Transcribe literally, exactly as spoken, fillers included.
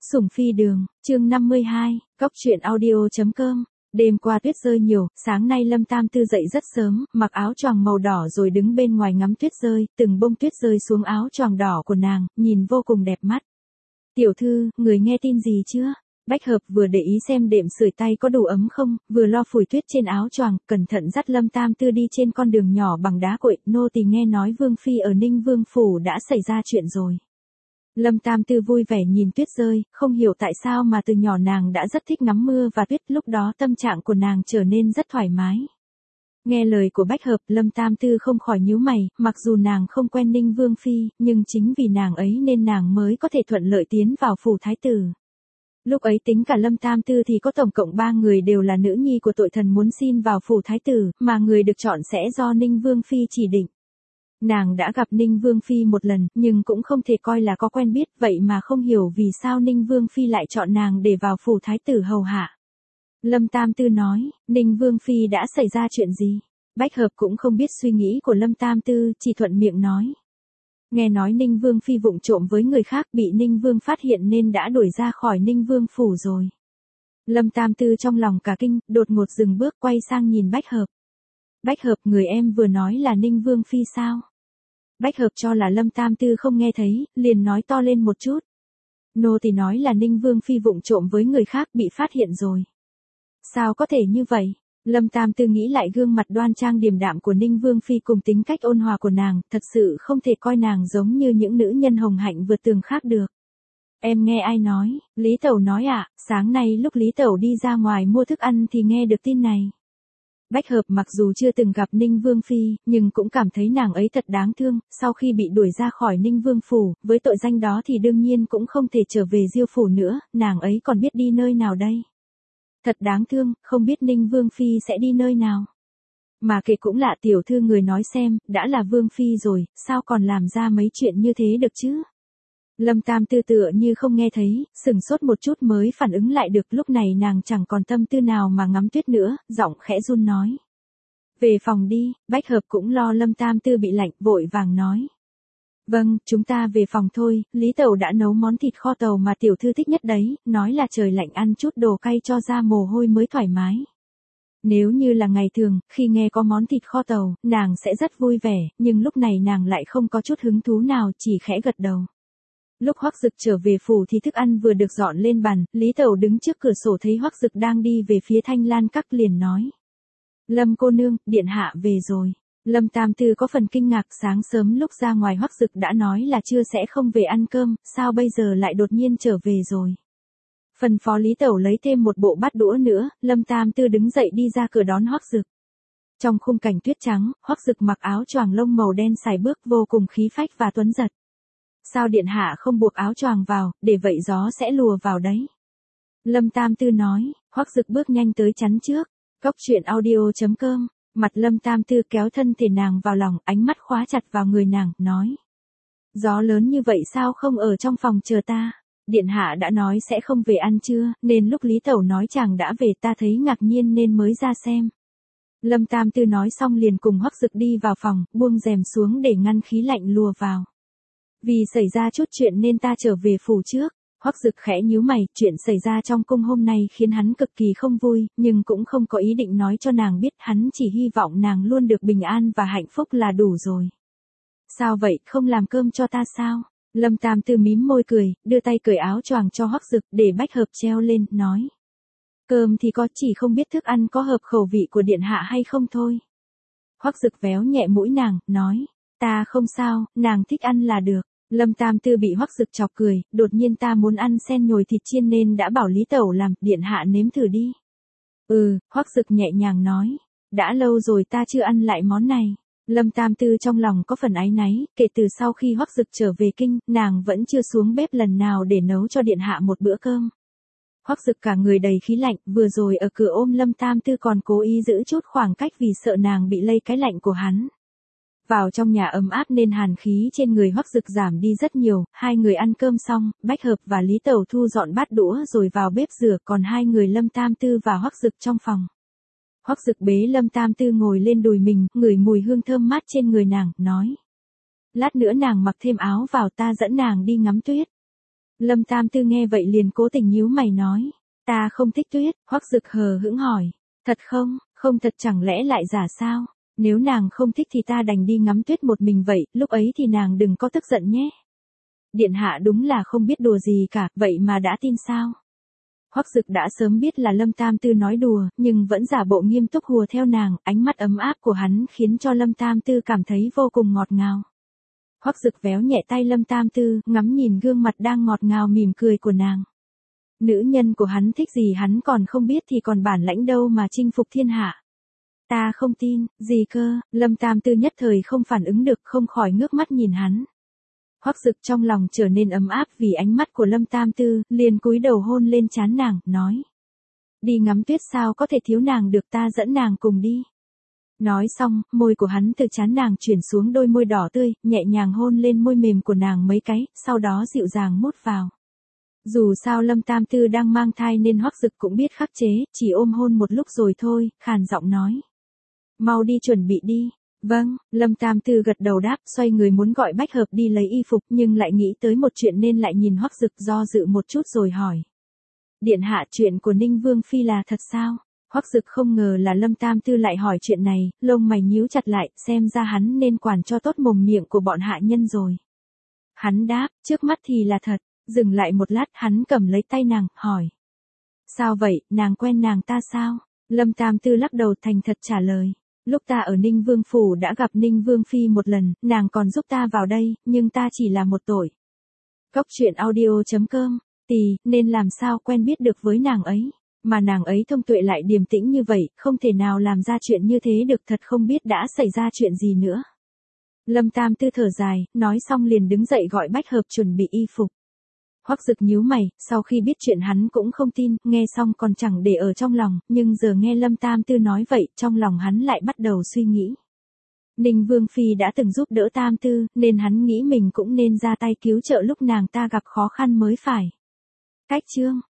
Sủng Phi Đường, chương năm mươi hai, cóc truyện audio.com. Đêm qua tuyết rơi nhiều, sáng nay Lâm Tam Tư dậy rất sớm, mặc áo choàng màu đỏ rồi đứng bên ngoài ngắm tuyết rơi, từng bông tuyết rơi xuống áo choàng đỏ của nàng, nhìn vô cùng đẹp mắt. Tiểu thư, người nghe tin gì chưa? Bách Hợp vừa để ý xem đệm sưởi tay có đủ ấm không, vừa lo phủi tuyết trên áo choàng, cẩn thận dắt Lâm Tam Tư đi trên con đường nhỏ bằng đá cuội. Nô tỳ nghe nói Vương Phi ở Ninh Vương Phủ đã xảy ra chuyện rồi. Lâm Tam Tư vui vẻ nhìn tuyết rơi, không hiểu tại sao mà từ nhỏ nàng đã rất thích ngắm mưa và tuyết, lúc đó tâm trạng của nàng trở nên rất thoải mái. Nghe lời của Bách Hợp, Lâm Tam Tư không khỏi nhíu mày, mặc dù nàng không quen Ninh Vương Phi, nhưng chính vì nàng ấy nên nàng mới có thể thuận lợi tiến vào phủ thái tử. Lúc ấy tính cả Lâm Tam Tư thì có tổng cộng ba người đều là nữ nhi của tội thần muốn xin vào phủ thái tử, mà người được chọn sẽ do Ninh Vương Phi chỉ định. Nàng đã gặp Ninh Vương Phi một lần, nhưng cũng không thể coi là có quen biết, vậy mà không hiểu vì sao Ninh Vương Phi lại chọn nàng để vào phủ thái tử hầu hạ. Lâm Tam Tư nói, Ninh Vương Phi đã xảy ra chuyện gì? Bách Hợp cũng không biết suy nghĩ của Lâm Tam Tư, chỉ thuận miệng nói. Nghe nói Ninh Vương Phi vụng trộm với người khác, bị Ninh Vương phát hiện nên đã đuổi ra khỏi Ninh Vương Phủ rồi. Lâm Tam Tư trong lòng cả kinh, đột ngột dừng bước quay sang nhìn Bách Hợp. Bách Hợp, người em vừa nói là Ninh Vương Phi sao? Bách Hợp cho là Lâm Tam Tư không nghe thấy, liền nói to lên một chút. Nô tỳ nói là Ninh Vương Phi vụng trộm với người khác bị phát hiện rồi. Sao có thể như vậy? Lâm Tam Tư nghĩ lại gương mặt đoan trang điềm đạm của Ninh Vương Phi cùng tính cách ôn hòa của nàng, thật sự không thể coi nàng giống như những nữ nhân hồng hạnh vượt tường khác được. Em nghe ai nói? Lý Tẩu nói ạ, à, sáng nay lúc Lý Tẩu đi ra ngoài mua thức ăn thì nghe được tin này. Bách Hợp mặc dù chưa từng gặp Ninh Vương Phi, nhưng cũng cảm thấy nàng ấy thật đáng thương, sau khi bị đuổi ra khỏi Ninh Vương Phủ, với tội danh đó thì đương nhiên cũng không thể trở về Diêu Phủ nữa, nàng ấy còn biết đi nơi nào đây? Thật đáng thương, không biết Ninh Vương Phi sẽ đi nơi nào. Mà kệ cũng lạ, tiểu thư người nói xem, đã là Vương Phi rồi, sao còn làm ra mấy chuyện như thế được chứ? Lâm Tam Tư tựa như không nghe thấy, sừng sốt một chút mới phản ứng lại được, lúc này nàng chẳng còn tâm tư nào mà ngắm tuyết nữa, giọng khẽ run nói. Về phòng đi. Bách Hợp cũng lo Lâm Tam Tư bị lạnh, vội vàng nói. Vâng, chúng ta về phòng thôi, Lý Tẩu đã nấu món thịt kho tàu mà tiểu thư thích nhất đấy, nói là trời lạnh ăn chút đồ cay cho ra mồ hôi mới thoải mái. Nếu như là ngày thường, khi nghe có món thịt kho tàu, nàng sẽ rất vui vẻ, nhưng lúc này nàng lại không có chút hứng thú nào, chỉ khẽ gật đầu. Lúc Hoắc Dực trở về phủ thì thức ăn vừa được dọn lên bàn, Lý Tẩu đứng trước cửa sổ thấy Hoắc Dực đang đi về phía Thanh Lan Các liền nói. Lâm cô nương, điện hạ về rồi. Lâm Tam Tư có phần kinh ngạc, sáng sớm lúc ra ngoài Hoắc Dực đã nói là trưa sẽ không về ăn cơm, sao bây giờ lại đột nhiên trở về rồi. Phần phó Lý Tẩu lấy thêm một bộ bát đũa nữa, Lâm Tam Tư đứng dậy đi ra cửa đón Hoắc Dực. Trong khung cảnh tuyết trắng, Hoắc Dực mặc áo choàng lông màu đen sải bước vô cùng khí phách và tuấn giật. Sao điện hạ không buộc áo choàng vào, để vậy gió sẽ lùa vào đấy. Lâm Tam Tư nói, Hoắc Dực bước nhanh tới chắn trước. Cóc truyện audio.com, mặt Lâm Tam Tư kéo thân thể nàng vào lòng, ánh mắt khóa chặt vào người nàng, nói. Gió lớn như vậy sao không ở trong phòng chờ ta? Điện hạ đã nói sẽ không về ăn trưa, nên lúc Lý Tẩu nói chàng đã về ta thấy ngạc nhiên nên mới ra xem. Lâm Tam Tư nói xong liền cùng Hoắc Dực đi vào phòng, buông rèm xuống để ngăn khí lạnh lùa vào. Vì xảy ra chút chuyện nên ta trở về phủ trước. Hoắc Dực khẽ nhíu mày, chuyện xảy ra trong cung hôm nay khiến hắn cực kỳ không vui, nhưng cũng không có ý định nói cho nàng biết, hắn chỉ hy vọng nàng luôn được bình an và hạnh phúc là đủ rồi. Sao vậy, không làm cơm cho ta sao? Lâm Tam Tư mím môi cười, đưa tay cởi áo choàng cho Hoắc Dực để Bách Hợp treo lên, nói. Cơm thì có, chỉ không biết thức ăn có hợp khẩu vị của điện hạ hay không thôi. Hoắc Dực véo nhẹ mũi nàng, nói. Ta không sao, nàng thích ăn là được. Lâm Tam Tư bị Hoắc Dực chọc cười, đột nhiên ta muốn ăn sen nhồi thịt chiên nên đã bảo Lý Tẩu làm, điện hạ nếm thử đi. Ừ, Hoắc Dực nhẹ nhàng nói, đã lâu rồi ta chưa ăn lại món này. Lâm Tam Tư trong lòng có phần áy náy, kể từ sau khi Hoắc Dực trở về kinh, nàng vẫn chưa xuống bếp lần nào để nấu cho điện hạ một bữa cơm. Hoắc Dực cả người đầy khí lạnh, vừa rồi ở cửa ôm Lâm Tam Tư còn cố ý giữ chút khoảng cách vì sợ nàng bị lây cái lạnh của hắn. Vào trong nhà ấm áp nên hàn khí trên người Hoắc Dực giảm đi rất nhiều, hai người ăn cơm xong, Bách Hợp và Lý Tẩu thu dọn bát đũa rồi vào bếp rửa, còn hai người Lâm Tam Tư và Hoắc Dực trong phòng. Hoắc Dực bế Lâm Tam Tư ngồi lên đùi mình, ngửi mùi hương thơm mát trên người nàng, nói. Lát nữa nàng mặc thêm áo vào ta dẫn nàng đi ngắm tuyết. Lâm Tam Tư nghe vậy liền cố tình nhíu mày nói. Ta không thích tuyết, Hoắc Dực hờ hững hỏi. Thật không, không thật chẳng lẽ lại giả sao? Nếu nàng không thích thì ta đành đi ngắm tuyết một mình vậy, lúc ấy thì nàng đừng có tức giận nhé. Điện hạ đúng là không biết đùa gì cả, vậy mà đã tin sao? Hoắc Dực đã sớm biết là Lâm Tam Tư nói đùa, nhưng vẫn giả bộ nghiêm túc hùa theo nàng, ánh mắt ấm áp của hắn khiến cho Lâm Tam Tư cảm thấy vô cùng ngọt ngào. Hoắc Dực véo nhẹ tay Lâm Tam Tư, ngắm nhìn gương mặt đang ngọt ngào mỉm cười của nàng. Nữ nhân của hắn thích gì hắn còn không biết thì còn bản lãnh đâu mà chinh phục thiên hạ. Ta không tin, gì cơ, Lâm Tam Tư nhất thời không phản ứng được, không khỏi ngước mắt nhìn hắn. Hoắc Dực trong lòng trở nên ấm áp vì ánh mắt của Lâm Tam Tư, liền cúi đầu hôn lên trán nàng, nói. Đi ngắm tuyết sao có thể thiếu nàng được, ta dẫn nàng cùng đi. Nói xong, môi của hắn từ trán nàng chuyển xuống đôi môi đỏ tươi, nhẹ nhàng hôn lên môi mềm của nàng mấy cái, sau đó dịu dàng mút vào. Dù sao Lâm Tam Tư đang mang thai nên Hoắc Dực cũng biết khắc chế, chỉ ôm hôn một lúc rồi thôi, khàn giọng nói. Mau đi chuẩn bị đi. Vâng, Lâm Tam Tư gật đầu đáp, xoay người muốn gọi Bách Hợp đi lấy y phục nhưng lại nghĩ tới một chuyện nên lại nhìn Hoắc Dực do dự một chút rồi hỏi. Điện hạ, chuyện của Ninh Vương Phi là thật sao? Hoắc Dực không ngờ là Lâm Tam Tư lại hỏi chuyện này, lông mày nhíu chặt lại, xem ra hắn nên quản cho tốt mồm miệng của bọn hạ nhân rồi. Hắn đáp, trước mắt thì là thật, dừng lại một lát hắn cầm lấy tay nàng, hỏi. Sao vậy, nàng quen nàng ta sao? Lâm Tam Tư lắc đầu thành thật trả lời. Lúc ta ở Ninh Vương Phủ đã gặp Ninh Vương Phi một lần, nàng còn giúp ta vào đây, nhưng ta chỉ là một tội. Cốc truyện audio chấm com, tì, nên làm sao quen biết được với nàng ấy, mà nàng ấy thông tuệ lại điềm tĩnh như vậy, không thể nào làm ra chuyện như thế được, thật không biết đã xảy ra chuyện gì nữa. Lâm Tam Tư thở dài, nói xong liền đứng dậy gọi Bách Hợp chuẩn bị y phục. Hoắc Dực nhíu mày, sau khi biết chuyện hắn cũng không tin, nghe xong còn chẳng để ở trong lòng, nhưng giờ nghe Lâm Tam Tư nói vậy, trong lòng hắn lại bắt đầu suy nghĩ. Ninh Vương Phi đã từng giúp đỡ Tam Tư, nên hắn nghĩ mình cũng nên ra tay cứu trợ lúc nàng ta gặp khó khăn mới phải. Cách chương